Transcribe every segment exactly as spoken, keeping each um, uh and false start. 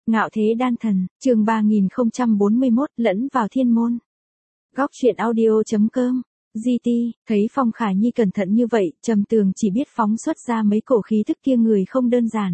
Ngạo thế đan thần, chương ba nghìn không trăm bốn mươi mốt, lẫn vào thiên môn. Góc truyện audio.com, giê tê, thấy Phong Khả Nhi cẩn thận như vậy, Trầm Tường chỉ biết phóng xuất ra mấy cổ khí thức kia người không đơn giản.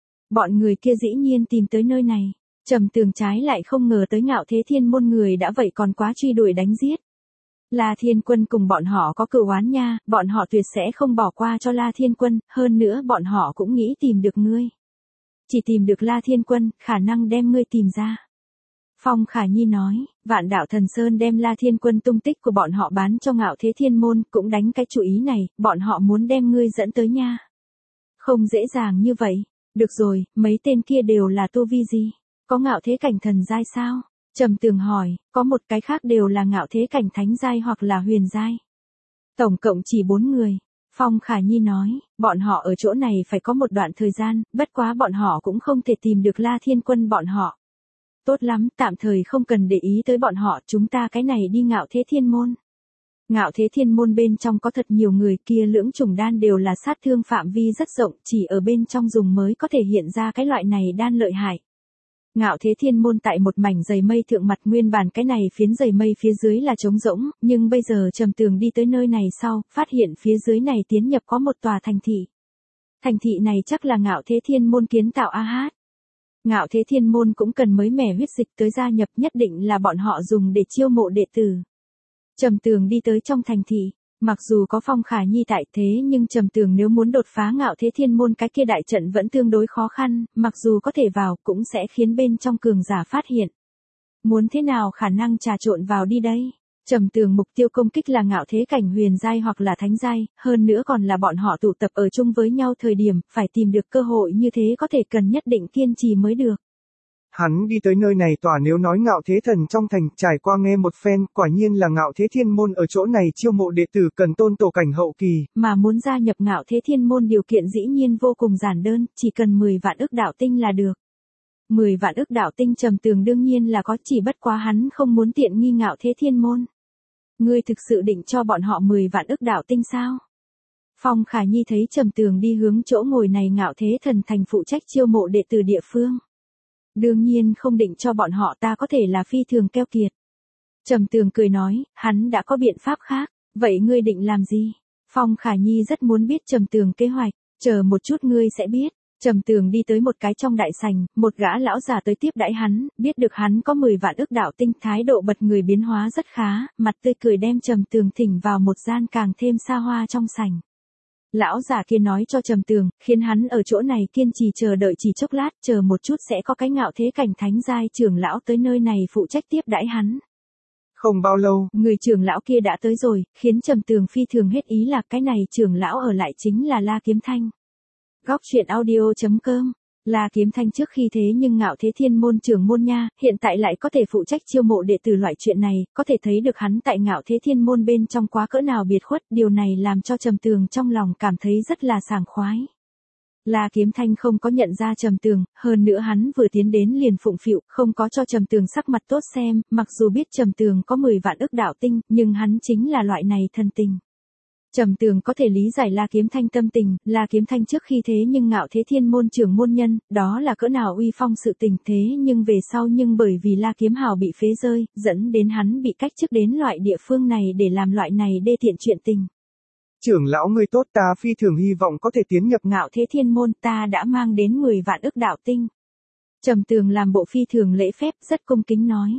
Bọn người kia dĩ nhiên tìm tới nơi này, Trầm Tường trái lại không ngờ tới Ngạo thế thiên môn người đã vậy còn quá truy đuổi đánh giết. La Thiên Quân cùng bọn họ có cừu oán nha, bọn họ tuyệt sẽ không bỏ qua cho La Thiên Quân, hơn nữa bọn họ cũng nghĩ tìm được ngươi. Chỉ tìm được La Thiên Quân, khả năng đem ngươi tìm ra. Phong Khả Nhi nói, Vạn Đạo Thần Sơn đem La Thiên Quân tung tích của bọn họ bán cho Ngạo thế thiên môn, cũng đánh cái chủ ý này, bọn họ muốn đem ngươi dẫn tới nha. Không dễ dàng như vậy, được rồi, mấy tên kia đều là tu vi gì? Có ngạo thế cảnh thần giai sao? Trầm Tường hỏi, có một cái khác đều là ngạo thế cảnh thánh giai hoặc là huyền giai. Tổng cộng chỉ bốn người. Phong Khả Nhi nói, bọn họ ở chỗ này phải có một đoạn thời gian, bất quá bọn họ cũng không thể tìm được La Thiên Quân bọn họ. Tốt lắm, tạm thời không cần để ý tới bọn họ, chúng ta cái này đi Ngạo thế thiên môn. Ngạo thế thiên môn bên trong có thật nhiều người, kia lưỡng chủng đan đều là sát thương phạm vi rất rộng, chỉ ở bên trong dùng mới có thể hiện ra cái loại này đan lợi hại. Ngạo thế thiên môn tại một mảnh dày mây thượng mặt, nguyên bản cái này phiến dày mây phía dưới là trống rỗng, nhưng bây giờ Trầm Tường đi tới nơi này sau, phát hiện phía dưới này tiến nhập có một tòa thành thị. Thành thị này chắc là Ngạo thế thiên môn kiến tạo a hát. Ngạo thế thiên môn cũng cần mới mẻ huyết dịch tới gia nhập, nhất định là bọn họ dùng để chiêu mộ đệ tử. Trầm Tường đi tới trong thành thị. Mặc dù có Phong Khả Nhi tại thế nhưng Trầm Tường nếu muốn đột phá Ngạo thế thiên môn cái kia đại trận vẫn tương đối khó khăn, mặc dù có thể vào cũng sẽ khiến bên trong cường giả phát hiện. Muốn thế nào khả năng trà trộn vào đi đây? Trầm Tường mục tiêu công kích là ngạo thế cảnh huyền giai hoặc là thánh giai, hơn nữa còn là bọn họ tụ tập ở chung với nhau thời điểm, phải tìm được cơ hội như thế có thể cần nhất định kiên trì mới được. Hắn đi tới nơi này tòa nếu nói ngạo thế thần trong thành, trải qua nghe một phen, quả nhiên là ngạo thế thiên môn ở chỗ này chiêu mộ đệ tử cần tôn tổ cảnh hậu kỳ. Mà muốn gia nhập ngạo thế thiên môn điều kiện dĩ nhiên vô cùng giản đơn, chỉ cần mười vạn ức đạo tinh là được. mười vạn ức đạo tinh Trầm Tường đương nhiên là có, chỉ bất quá hắn không muốn tiện nghi ngạo thế thiên môn. Ngươi thực sự định cho bọn họ mười vạn ức đạo tinh sao? Phong Khả Nhi thấy Trầm Tường đi hướng chỗ ngồi này ngạo thế thần thành phụ trách chiêu mộ đệ tử địa phương. Đương nhiên không định cho bọn họ, ta có thể là phi thường keo kiệt. Trầm Tường cười nói, hắn đã có biện pháp khác, vậy ngươi định làm gì? Phong Khả Nhi rất muốn biết Trầm Tường kế hoạch, chờ một chút ngươi sẽ biết. Trầm Tường đi tới một cái trong đại sảnh, một gã lão già tới tiếp đãi hắn, biết được hắn có mười vạn ức đạo tinh, thái độ bật người biến hóa rất khá, mặt tươi cười đem Trầm Tường thỉnh vào một gian càng thêm xa hoa trong sảnh. Lão già kia nói cho Trầm Tường, khiến hắn ở chỗ này kiên trì chờ đợi chỉ chốc lát, chờ một chút sẽ có cái ngạo thế cảnh thánh giai trưởng lão tới nơi này phụ trách tiếp đãi hắn. Không bao lâu, người trưởng lão kia đã tới rồi, khiến Trầm Tường phi thường hết ý là cái này trưởng lão ở lại chính là La Kiếm Thanh. Góc truyện audio.com, La Kiếm Thanh trước khi thế nhưng ngạo thế thiên môn trưởng môn nha, hiện tại lại có thể phụ trách chiêu mộ đệ tử loại chuyện này, có thể thấy được hắn tại ngạo thế thiên môn bên trong quá cỡ nào biệt khuất, điều này làm cho Trầm Tường trong lòng cảm thấy rất là sảng khoái. La Kiếm Thanh không có nhận ra Trầm Tường, hơn nữa hắn vừa tiến đến liền phụng phịu, không có cho Trầm Tường sắc mặt tốt xem, mặc dù biết Trầm Tường có mười vạn ức đạo tinh, nhưng hắn chính là loại này thân tình. Trầm Tường có thể lý giải La Kiếm Thanh tâm tình, La Kiếm Thanh trước khi thế nhưng ngạo thế thiên môn trưởng môn nhân, đó là cỡ nào uy phong sự tình, thế nhưng về sau nhưng bởi vì La Kiếm Hào bị phế rơi, dẫn đến hắn bị cách chức đến loại địa phương này để làm loại này đê tiện chuyện tình. Trưởng lão ngươi tốt, ta phi thường hy vọng có thể tiến nhập ngạo thế thiên môn, ta đã mang đến mười vạn ức đạo tinh. Trầm Tường làm bộ phi thường lễ phép, rất cung kính nói.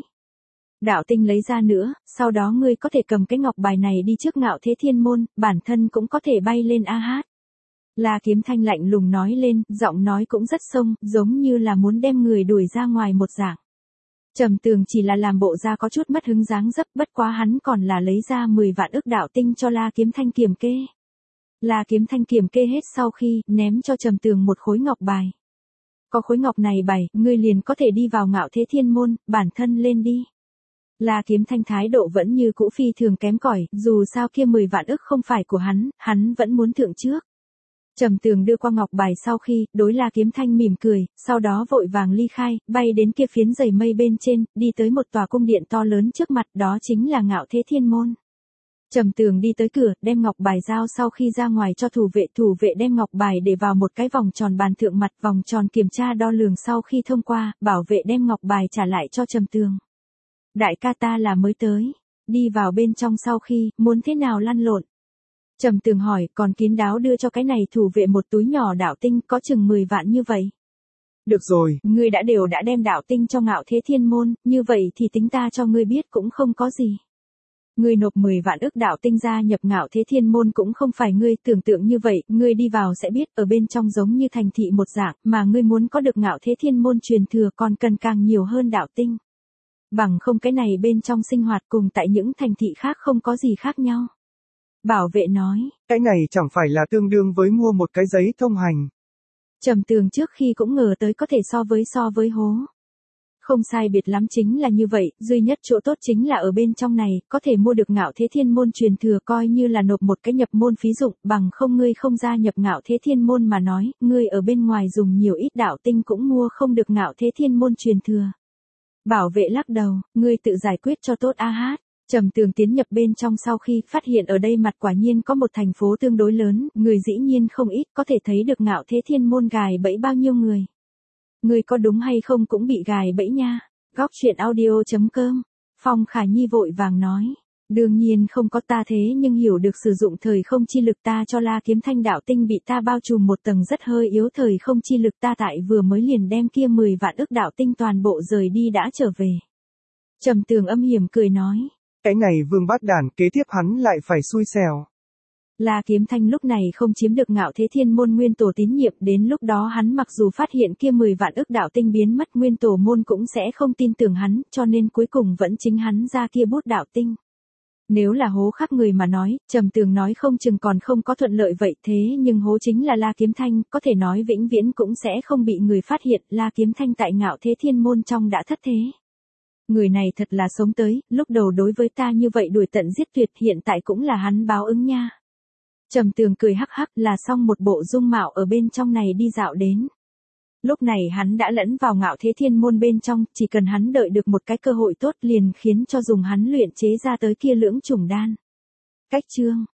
Đạo tinh lấy ra nữa, sau đó ngươi có thể cầm cái ngọc bài này đi trước ngạo thế thiên môn, bản thân cũng có thể bay lên a hát. La Kiếm Thanh lạnh lùng nói lên, giọng nói cũng rất xông, giống như là muốn đem người đuổi ra ngoài một dạng. Trầm Tường chỉ là làm bộ ra có chút mất hứng dáng dấp, bất quá hắn còn là lấy ra mười vạn ức đạo tinh cho La Kiếm Thanh kiểm kê. La Kiếm Thanh kiểm kê hết sau khi, ném cho Trầm Tường một khối ngọc bài. Có khối ngọc này bày, ngươi liền có thể đi vào ngạo thế thiên môn, bản thân lên đi. La Kiếm Thanh thái độ vẫn như cũ phi thường kém cỏi, dù sao kia mười vạn ức không phải của hắn, hắn vẫn muốn thượng trước. Trầm Tường đưa qua ngọc bài sau khi, đối La Kiếm Thanh mỉm cười, sau đó vội vàng ly khai, bay đến kia phiến dày mây bên trên, đi tới một tòa cung điện to lớn trước mặt, đó chính là ngạo thế thiên môn. Trầm Tường đi tới cửa, đem ngọc bài giao sau khi ra ngoài cho thủ vệ, thủ vệ đem ngọc bài để vào một cái vòng tròn bàn thượng mặt, vòng tròn kiểm tra đo lường sau khi thông qua, bảo vệ đem ngọc bài trả lại cho Trầm Tường. Đại ca ta là mới tới, đi vào bên trong sau khi, muốn thế nào lăn lộn? Trầm Tường hỏi, còn kín đáo đưa cho cái này thủ vệ một túi nhỏ đạo tinh, có chừng mười vạn như vậy. Được rồi, Ngươi đã đều đã đem đạo tinh cho Ngạo Thế Thiên Môn, như vậy thì tính ta cho ngươi biết cũng không có gì. Ngươi nộp mười vạn ức đạo tinh gia nhập Ngạo Thế Thiên Môn cũng không phải ngươi tưởng tượng như vậy, ngươi đi vào sẽ biết ở bên trong giống như thành thị một dạng, mà ngươi muốn có được Ngạo Thế Thiên Môn truyền thừa còn cần càng nhiều hơn đạo tinh. Bằng không cái này bên trong sinh hoạt cùng tại những thành thị khác không có gì khác nhau. Bảo vệ nói, cái này chẳng phải là tương đương với mua một cái giấy thông hành. Trầm Tường trước khi cũng ngờ tới có thể so với so với hố. Không sai biệt lắm chính là như vậy, duy nhất chỗ tốt chính là ở bên trong này, có thể mua được Ngạo Thế Thiên Môn truyền thừa coi như là nộp một cái nhập môn phí dụng, bằng không ngươi không gia nhập Ngạo Thế Thiên Môn mà nói, ngươi ở bên ngoài dùng nhiều ít đạo tinh cũng mua không được Ngạo Thế Thiên Môn truyền thừa. Bảo vệ lắc đầu, ngươi tự giải quyết cho tốt a hát. Trầm Tường tiến nhập bên trong sau khi phát hiện ở đây mặt quả nhiên có một thành phố tương đối lớn, người dĩ nhiên không ít, có thể thấy được Ngạo Thế Thiên Môn gài bẫy bao nhiêu người. Người có đúng hay không cũng bị gài bẫy nha. Góc truyện audio chấm com. Phong Khả Nhi vội vàng nói. Đương nhiên không có ta thế nhưng hiểu được sử dụng thời không chi lực ta cho La Kiếm Thanh đạo tinh bị ta bao trùm một tầng rất hơi yếu thời không chi lực ta tại vừa mới liền đem kia mười vạn ức đạo tinh toàn bộ rời đi đã trở về. Trầm Tường âm hiểm cười nói. Cái này Vương Bát Đản kế tiếp hắn lại phải xui xẻo. La Kiếm Thanh lúc này không chiếm được Ngạo Thế Thiên Môn nguyên tổ tín nhiệm, đến lúc đó hắn mặc dù phát hiện kia mười vạn ức đạo tinh biến mất nguyên tổ môn cũng sẽ không tin tưởng hắn, cho nên cuối cùng vẫn chính hắn ra kia bút đạo tinh. Nếu là hố khắp người mà nói, Trầm Tường nói không chừng còn không có thuận lợi vậy thế nhưng hố chính là La Kiếm Thanh, có thể nói vĩnh viễn cũng sẽ không bị người phát hiện, La Kiếm Thanh tại Ngạo Thế Thiên Môn trong đã thất thế. Người này thật là sống tới, lúc đầu đối với ta như vậy đuổi tận giết tuyệt hiện tại cũng là hắn báo ứng nha. Trầm Tường cười hắc hắc là xong một bộ dung mạo ở bên trong này đi dạo đến. Lúc này hắn đã lẫn vào Ngạo Thế Thiên Môn bên trong, chỉ cần hắn đợi được một cái cơ hội tốt liền khiến cho dùng hắn luyện chế ra tới kia lưỡng trùng đan. Cách chương